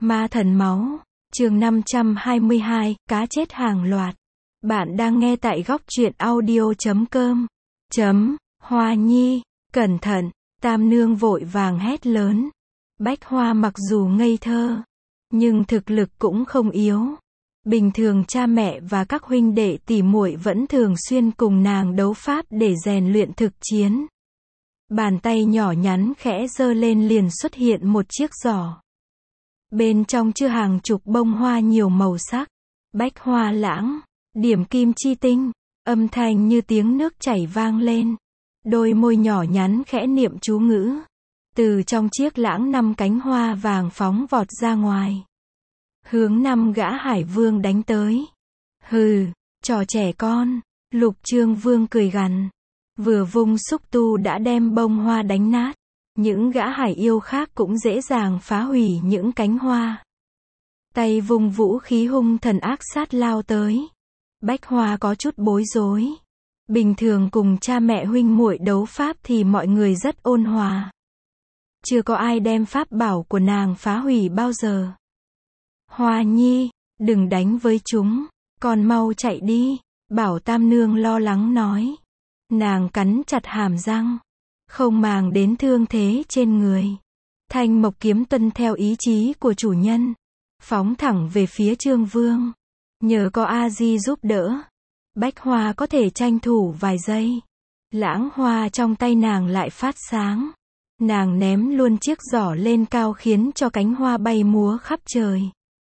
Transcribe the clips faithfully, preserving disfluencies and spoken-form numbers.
Ma thần máu, chương năm trăm hai mươi hai, cá chết hàng loạt. Bạn đang nghe tại góc truyện audio chấm com. Chấm, Hoa Nhi, cẩn thận, Tam Nương vội vàng hét lớn. Bách Hoa mặc dù ngây thơ, nhưng thực lực cũng không yếu. Bình thường cha mẹ và các huynh đệ tỷ muội vẫn thường xuyên cùng nàng đấu pháp để rèn luyện thực chiến. Bàn tay nhỏ nhắn khẽ giơ lên liền xuất hiện một chiếc giỏ. Bên trong chứa hàng chục bông hoa nhiều màu sắc. Bách hoa lãng, điểm kim chi tinh, âm thanh như tiếng nước chảy vang lên. Đôi môi nhỏ nhắn khẽ niệm chú ngữ. Từ trong chiếc lãng năm cánh hoa vàng phóng vọt ra ngoài. Hướng năm gã hải vương đánh tới. Hừ, trò trẻ con, Lục Trương Vương cười gằn. Vừa vung xúc tu đã đem bông hoa đánh nát. Những gã hải yêu khác cũng dễ dàng phá hủy những cánh hoa. Tay vung vũ khí hung thần ác sát lao tới. Bách Hoa có chút bối rối. Bình thường cùng cha mẹ huynh muội đấu pháp thì mọi người rất ôn hòa. Chưa có ai đem pháp bảo của nàng phá hủy bao giờ. Hoa Nhi, đừng đánh với chúng, còn mau chạy đi, Bảo Tam Nương lo lắng nói. Nàng cắn chặt hàm răng, không màng đến thương thế trên người. Thanh Mộc kiếm tuân theo ý chí của chủ nhân, phóng thẳng về phía Trương Vương. Nhờ có A Di giúp đỡ, Bách Hoa có thể tranh thủ vài giây. Lãng hoa trong tay nàng lại phát sáng. Nàng ném luôn chiếc giỏ lên cao khiến cho cánh hoa bay múa khắp trời.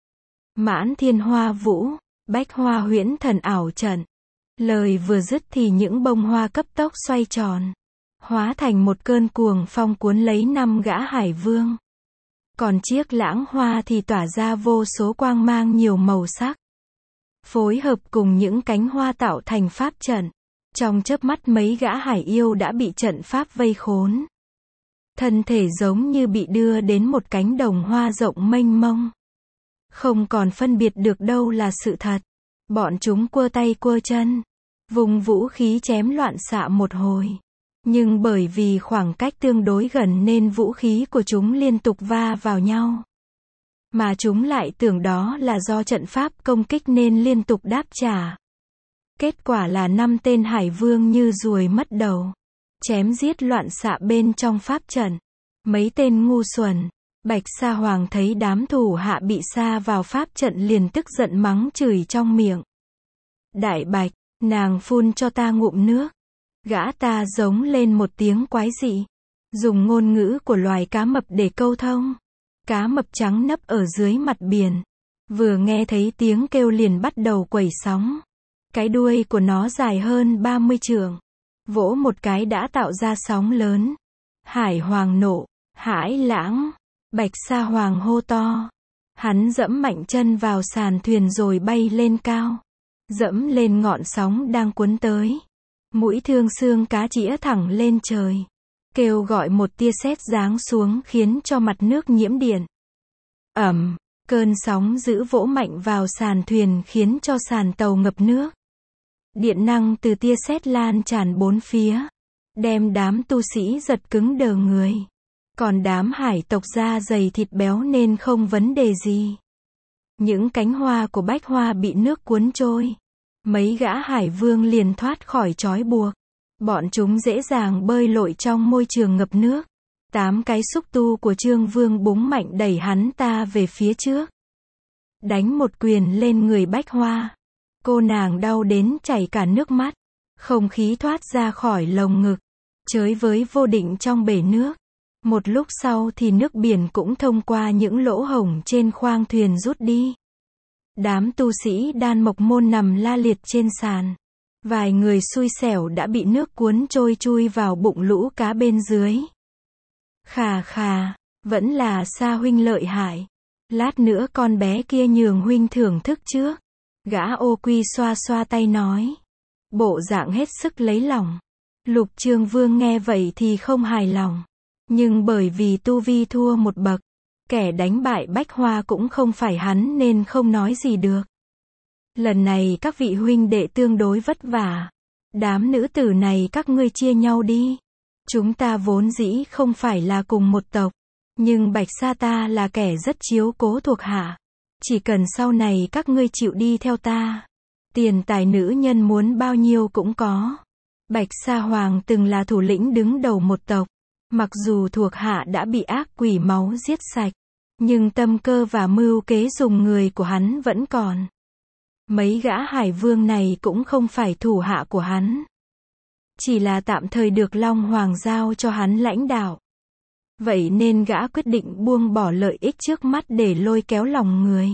Mãn thiên hoa vũ, Bách Hoa huyễn thần ảo trận. Lời vừa dứt thì những bông hoa cấp tốc xoay tròn, hóa thành một cơn cuồng phong cuốn lấy năm gã hải vương. Còn chiếc lãng hoa thì tỏa ra vô số quang mang nhiều màu sắc. Phối hợp cùng những cánh hoa tạo thành pháp trận. Trong chớp mắt mấy gã hải yêu đã bị trận pháp vây khốn. Thân thể giống như bị đưa đến một cánh đồng hoa rộng mênh mông. Không còn phân biệt được đâu là sự thật. Bọn chúng quơ tay quơ chân, vùng vũ khí chém loạn xạ một hồi. Nhưng bởi vì khoảng cách tương đối gần nên vũ khí của chúng liên tục va vào nhau. Mà chúng lại tưởng đó là do trận pháp công kích nên liên tục đáp trả. Kết quả là năm tên hải vương như ruồi mất đầu. Chém giết loạn xạ bên trong pháp trận. Mấy tên ngu xuẩn. Bạch Sa Hoàng thấy đám thủ hạ bị sa vào pháp trận liền tức giận mắng chửi trong miệng. Đại Bạch, nàng phun cho ta ngụm nước. Gã ta giống lên một tiếng quái dị. Dùng ngôn ngữ của loài cá mập để câu thông. Cá mập trắng nấp ở dưới mặt biển. Vừa nghe thấy tiếng kêu liền bắt đầu quẩy sóng. Cái đuôi của nó dài hơn ba mươi trượng. Vỗ một cái đã tạo ra sóng lớn. Hải Hoàng nộ, Hải Lãng. Bạch Sa Hoàng hô to. Hắn dẫm mạnh chân vào sàn thuyền rồi bay lên cao. Dẫm lên ngọn sóng đang cuốn tới. Mũi thương xương cá chĩa thẳng lên trời. Kêu gọi một tia sét giáng xuống khiến cho mặt nước nhiễm điện. Ầm, cơn sóng dữ vỗ mạnh vào sàn thuyền khiến cho sàn tàu ngập nước. Điện năng từ tia sét lan tràn bốn phía. Đem đám tu sĩ giật cứng đờ người. Còn đám hải tộc da dày thịt béo nên không vấn đề gì. Những cánh hoa của Bách Hoa bị nước cuốn trôi. Mấy gã hải vương liền thoát khỏi trói buộc. Bọn chúng dễ dàng bơi lội trong môi trường ngập nước. Tám cái xúc tu của Trương Vương búng mạnh đẩy hắn ta về phía trước. Đánh một quyền lên người Bách Hoa. Cô nàng đau đến chảy cả nước mắt. Không khí thoát ra khỏi lồng ngực. Chới với vô định trong bể nước. Một lúc sau thì nước biển cũng thông qua những lỗ hổng trên khoang thuyền rút đi. Đám tu sĩ Đan Mộc Môn nằm la liệt trên sàn. Vài người xui xẻo đã bị nước cuốn trôi chui vào bụng lũ cá bên dưới. Khà khà, vẫn là Sa huynh lợi hại. Lát nữa con bé kia nhường huynh thưởng thức trước. Gã Ô Quy xoa xoa tay nói. Bộ dạng hết sức lấy lòng. Lục Trương Vương nghe vậy thì không hài lòng. Nhưng bởi vì tu vi thua một bậc, kẻ đánh bại Bách Hoa cũng không phải hắn nên không nói gì được. Lần này các vị huynh đệ tương đối vất vả. Đám nữ tử này các ngươi chia nhau đi. Chúng ta vốn dĩ không phải là cùng một tộc. Nhưng Bạch Sa ta là kẻ rất chiếu cố thuộc hạ. Chỉ cần sau này các ngươi chịu đi theo ta, tiền tài nữ nhân muốn bao nhiêu cũng có. Bạch Sa Hoàng từng là thủ lĩnh đứng đầu một tộc. Mặc dù thuộc hạ đã bị ác quỷ máu giết sạch, nhưng tâm cơ và mưu kế dùng người của hắn vẫn còn. Mấy gã hải vương này cũng không phải thủ hạ của hắn. Chỉ là tạm thời được Long Hoàng giao cho hắn lãnh đạo. Vậy nên gã quyết định buông bỏ lợi ích trước mắt để lôi kéo lòng người.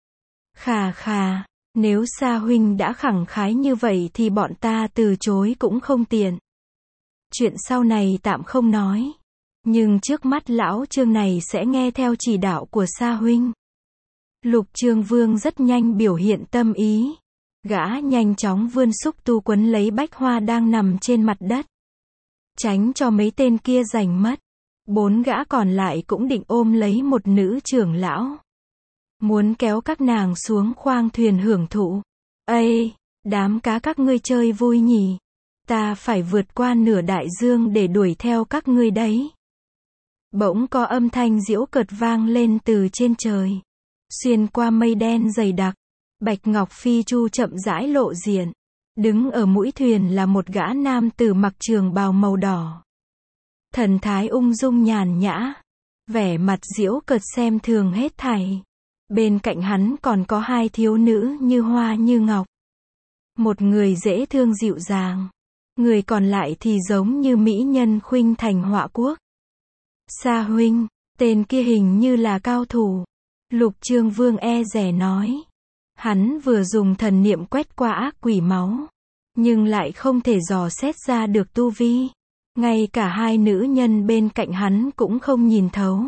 Khà khà, nếu Sa huynh đã khẳng khái như vậy thì bọn ta từ chối cũng không tiện. Chuyện sau này tạm không nói. Nhưng trước mắt lão Trương này sẽ nghe theo chỉ đạo của Sa huynh. Lục Trương Vương rất nhanh biểu hiện tâm ý. Gã nhanh chóng vươn xúc tu quấn lấy bách hoa đang nằm trên mặt đất. Tránh cho mấy tên kia giành mất. Bốn gã còn lại cũng định ôm lấy một nữ trưởng lão. Muốn kéo các nàng xuống khoang thuyền hưởng thụ. Ây, đám cá các ngươi chơi vui nhỉ. Ta phải vượt qua nửa đại dương để đuổi theo các ngươi đấy. Bỗng có âm thanh giễu cợt vang lên từ trên trời. Xuyên qua mây đen dày đặc, Bạch Ngọc Phi Chu chậm rãi lộ diện. Đứng ở mũi thuyền là một gã nam tử mặc trường bào màu đỏ. Thần thái ung dung nhàn nhã, vẻ mặt giễu cợt xem thường hết thảy. Bên cạnh hắn còn có hai thiếu nữ như hoa như ngọc. Một người dễ thương dịu dàng, người còn lại thì giống như mỹ nhân khuynh thành họa quốc. Sa huynh, tên kia hình như là cao thủ. Lục Trương Vương e dè nói. Hắn vừa dùng thần niệm quét qua ác quỷ máu, nhưng lại không thể dò xét ra được tu vi. Ngay cả hai nữ nhân bên cạnh hắn cũng không nhìn thấu.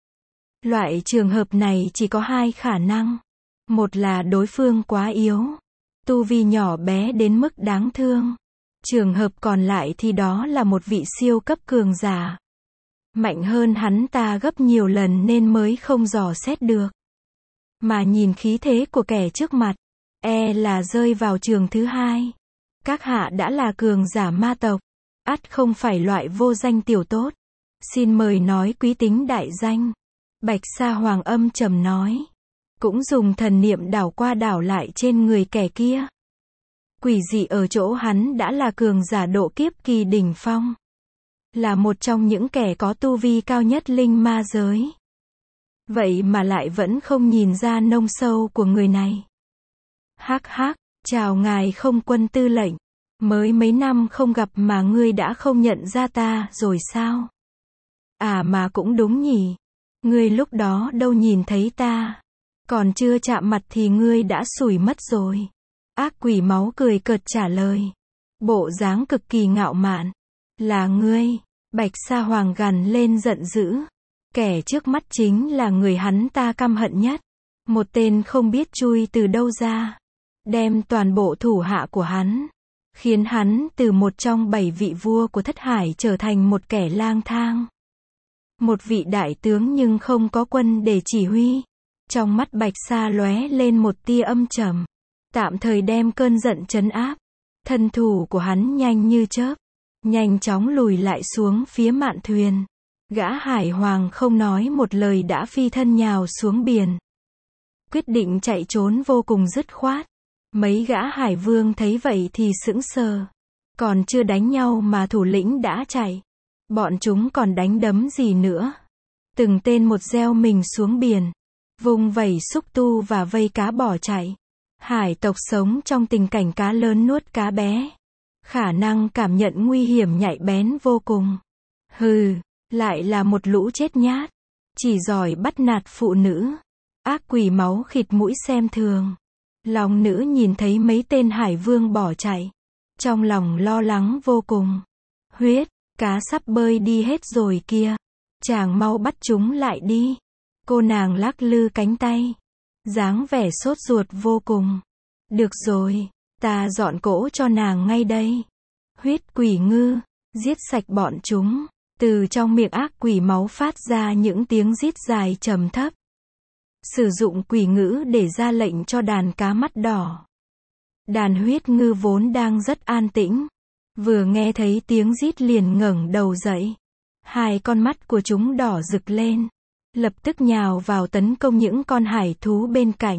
Loại trường hợp này chỉ có hai khả năng. Một là đối phương quá yếu, tu vi nhỏ bé đến mức đáng thương. Trường hợp còn lại thì đó là một vị siêu cấp cường giả. Mạnh hơn hắn ta gấp nhiều lần nên mới không dò xét được. Mà nhìn khí thế của kẻ trước mặt, e là rơi vào trường thứ hai. Các hạ đã là cường giả ma tộc, ắt không phải loại vô danh tiểu tốt. Xin mời nói quý tính đại danh. Bạch Sa Hoàng âm trầm nói. Cũng dùng thần niệm đảo qua đảo lại trên người kẻ kia. Quỷ dị ở chỗ hắn đã là cường giả độ kiếp kỳ đỉnh phong. Là một trong những kẻ có tu vi cao nhất linh ma giới. Vậy mà lại vẫn không nhìn ra nông sâu của người này. Hắc hắc, chào ngài không quân tư lệnh. Mới mấy năm không gặp mà ngươi đã không nhận ra ta rồi sao? À mà cũng đúng nhỉ. Ngươi lúc đó đâu nhìn thấy ta. Còn chưa chạm mặt thì ngươi đã sủi mất rồi. Ác quỷ máu cười cợt trả lời. Bộ dáng cực kỳ ngạo mạn. Là ngươi. Bạch Sa Hoàng gằn lên giận dữ. Kẻ trước mắt chính là người hắn ta căm hận nhất. Một tên không biết chui từ đâu ra. Đem toàn bộ thủ hạ của hắn. Khiến hắn từ một trong bảy vị vua của thất hải trở thành một kẻ lang thang. Một vị đại tướng nhưng không có quân để chỉ huy. Trong mắt Bạch Sa lóe lên một tia âm trầm. Tạm thời đem cơn giận trấn áp. Thân thủ của hắn nhanh như chớp. Nhanh chóng lùi lại xuống phía mạn thuyền. Gã hải hoàng không nói một lời đã phi thân nhào xuống biển. Quyết định chạy trốn vô cùng dứt khoát. Mấy gã hải vương thấy vậy thì sững sờ. Còn chưa đánh nhau mà thủ lĩnh đã chạy. Bọn chúng còn đánh đấm gì nữa. Từng tên một gieo mình xuống biển. Vùng vẩy xúc tu và vây cá bỏ chạy. Hải tộc sống trong tình cảnh cá lớn nuốt cá bé. Khả năng cảm nhận nguy hiểm nhạy bén vô cùng. Hừ, lại là một lũ chết nhát. Chỉ giỏi bắt nạt phụ nữ. Ác quỷ máu khịt mũi xem thường. Lòng nữ nhìn thấy mấy tên hải vương bỏ chạy. Trong lòng lo lắng vô cùng. Huyết, cá sắp bơi đi hết rồi kia. Chàng mau bắt chúng lại đi. Cô nàng lắc lư cánh tay. Dáng vẻ sốt ruột vô cùng. Được rồi, ta dọn cỗ cho nàng ngay đây. Huyết quỷ ngư, giết sạch bọn chúng. Từ trong miệng ác quỷ máu phát ra những tiếng rít dài trầm thấp. Sử dụng quỷ ngữ để ra lệnh cho đàn cá mắt đỏ. Đàn huyết ngư vốn đang rất an tĩnh. Vừa nghe thấy tiếng rít liền ngẩng đầu dậy. Hai con mắt của chúng đỏ rực lên. lập tức nhào vào tấn công những con hải thú bên cạnh.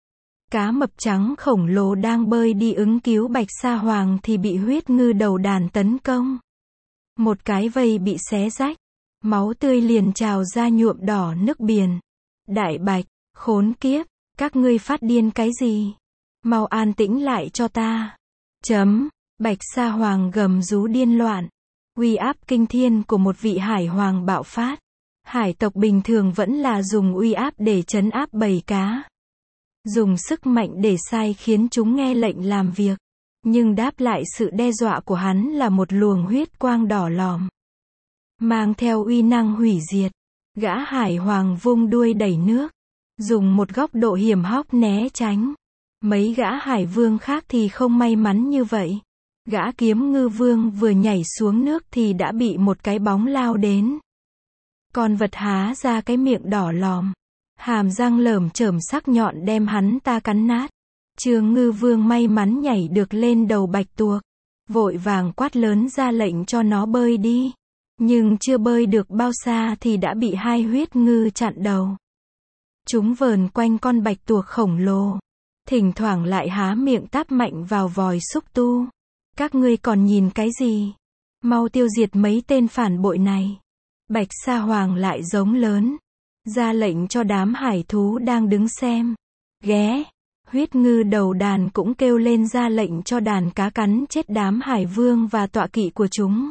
Cá mập trắng khổng lồ đang bơi đi ứng cứu Bạch Sa Hoàng thì bị huyết ngư đầu đàn tấn công. Một cái vây bị xé rách, máu tươi liền trào ra nhuộm đỏ nước biển. Đại Bạch, khốn kiếp, các ngươi phát điên cái gì? Mau an tĩnh lại cho ta. Chấm, Bạch Sa Hoàng gầm rú điên loạn. Uy áp kinh thiên của một vị hải hoàng bạo phát. Hải tộc bình thường vẫn là dùng uy áp để trấn áp bầy cá. Dùng sức mạnh để sai khiến chúng nghe lệnh làm việc. Nhưng đáp lại sự đe dọa của hắn là một luồng huyết quang đỏ lòm. Mang theo uy năng hủy diệt. Gã hải hoàng vung đuôi đẩy nước. Dùng một góc độ hiểm hóc né tránh. Mấy gã hải vương khác thì không may mắn như vậy. Gã kiếm ngư vương vừa nhảy xuống nước thì đã bị một cái bóng lao đến. Con vật há ra cái miệng đỏ lòm. Hàm răng lởm chởm sắc nhọn đem hắn ta cắn nát. Trương ngư vương may mắn nhảy được lên đầu bạch tuộc. Vội vàng quát lớn ra lệnh cho nó bơi đi. Nhưng chưa bơi được bao xa thì đã bị hai huyết ngư chặn đầu. Chúng vờn quanh con bạch tuộc khổng lồ. Thỉnh thoảng lại há miệng táp mạnh vào vòi xúc tu. Các ngươi còn nhìn cái gì? Mau tiêu diệt mấy tên phản bội này. Bạch Sa Hoàng lại giống lớn. Ra lệnh cho đám hải thú đang đứng xem. Ghé. Huyết ngư đầu đàn cũng kêu lên ra lệnh cho đàn cá cắn chết đám hải vương và tọa kỵ của chúng.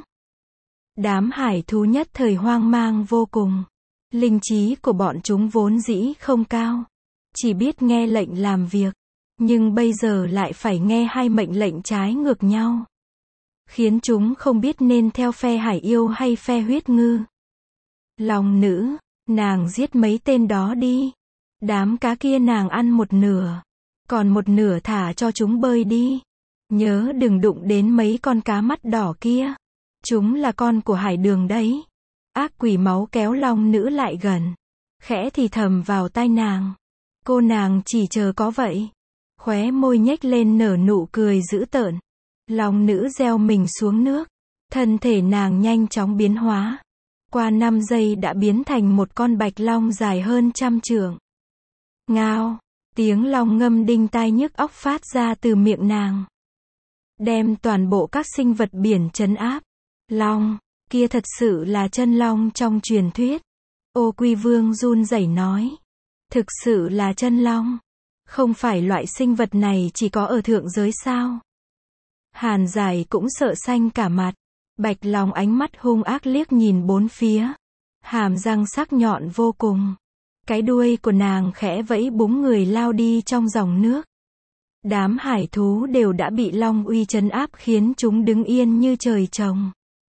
Đám hải thú nhất thời hoang mang vô cùng. Linh trí của bọn chúng vốn dĩ không cao. Chỉ biết nghe lệnh làm việc. Nhưng bây giờ lại phải nghe hai mệnh lệnh trái ngược nhau. Khiến chúng không biết nên theo phe hải yêu hay phe huyết ngư. Long nữ, nàng giết mấy tên đó đi. Đám cá kia nàng ăn một nửa. Còn một nửa thả cho chúng bơi đi. Nhớ đừng đụng đến mấy con cá mắt đỏ kia. Chúng là con của hải đường đấy. Ác quỷ máu kéo long nữ lại gần. Khẽ thì thầm vào tai nàng. Cô nàng chỉ chờ có vậy. Khóe môi nhếch lên nở nụ cười dữ tợn. Long nữ gieo mình xuống nước. Thân thể nàng nhanh chóng biến hóa. Qua năm giây đã biến thành một con bạch long dài hơn trăm trượng. Ngao, tiếng long ngâm đinh tai nhức óc phát ra từ miệng nàng. Đem toàn bộ các sinh vật biển trấn áp. Long, kia thật sự là chân long trong truyền thuyết. Ô Quy Vương run rẩy nói. Thực sự là chân long. Không phải loại sinh vật này chỉ có ở thượng giới sao? Hàn Giải cũng sợ xanh cả mặt. Bạch Long ánh mắt hung ác liếc nhìn bốn phía. Hàm răng sắc nhọn vô cùng. Cái đuôi của nàng khẽ vẫy búng người lao đi trong dòng nước. Đám hải thú đều đã bị long uy trấn áp khiến chúng đứng yên như trời trồng.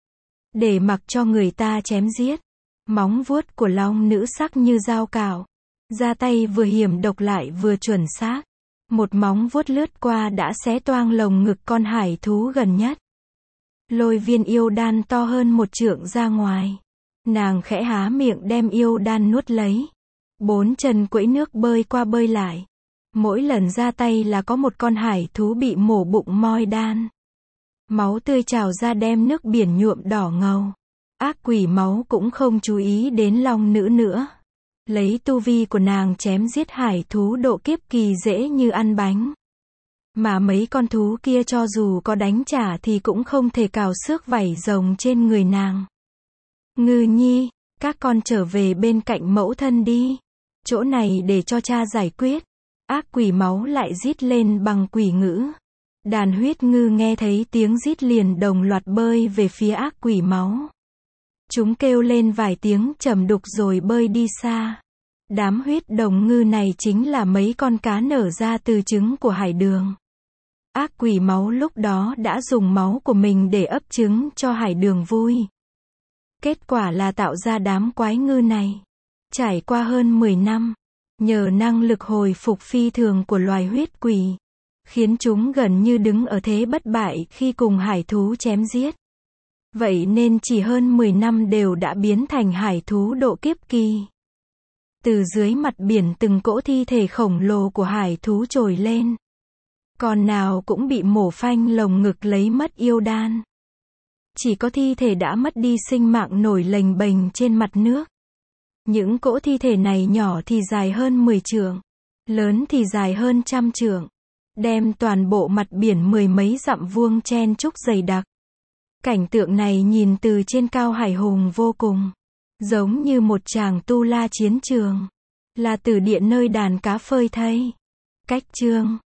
Để mặc cho người ta chém giết. Móng vuốt của long nữ sắc như dao cạo. Ra tay vừa hiểm độc lại vừa chuẩn xác. Một móng vuốt lướt qua đã xé toang lồng ngực con hải thú gần nhất. Lôi viên yêu đan to hơn một trượng ra ngoài. Nàng khẽ há miệng đem yêu đan nuốt lấy. Bốn chân quẫy nước bơi qua bơi lại. Mỗi lần ra tay là có một con hải thú bị mổ bụng moi đan. Máu tươi trào ra đem nước biển nhuộm đỏ ngầu. Ác quỷ máu cũng không chú ý đến long nữ nữa. Lấy tu vi của nàng chém giết hải thú độ kiếp kỳ dễ như ăn bánh. Mà mấy con thú kia cho dù có đánh trả thì cũng không thể cào xước vảy rồng trên người nàng. Ngư nhi, các con trở về bên cạnh mẫu thân đi. Chỗ này để cho cha giải quyết. Ác quỷ máu lại rít lên bằng quỷ ngữ. Đàn huyết ngư nghe thấy tiếng rít liền đồng loạt bơi về phía ác quỷ máu. Chúng kêu lên vài tiếng trầm đục rồi bơi đi xa. Đám huyết đồng ngư này chính là mấy con cá nở ra từ trứng của hải đường. Ác quỷ máu lúc đó đã dùng máu của mình để ấp trứng cho hải đường vui. Kết quả là tạo ra đám quái ngư này. Trải qua hơn mười năm, nhờ năng lực hồi phục phi thường của loài huyết quỷ, khiến chúng gần như đứng ở thế bất bại khi cùng hải thú chém giết. Vậy nên chỉ hơn mười năm đều đã biến thành hải thú độ kiếp kỳ. Từ dưới mặt biển từng cỗ thi thể khổng lồ của hải thú trồi lên. Con nào cũng bị mổ phanh lồng ngực lấy mất yêu đan. Chỉ có thi thể đã mất đi sinh mạng nổi lềnh bềnh trên mặt nước. Những cỗ thi thể này nhỏ thì dài hơn mười trượng, lớn thì dài hơn trăm trượng, đem toàn bộ mặt biển mười mấy dặm vuông chen chúc dày đặc. Cảnh tượng này nhìn từ trên cao hải hùng vô cùng, giống như một tràng tu la chiến trường, là tử địa nơi đàn cá phơi thây. Cách chương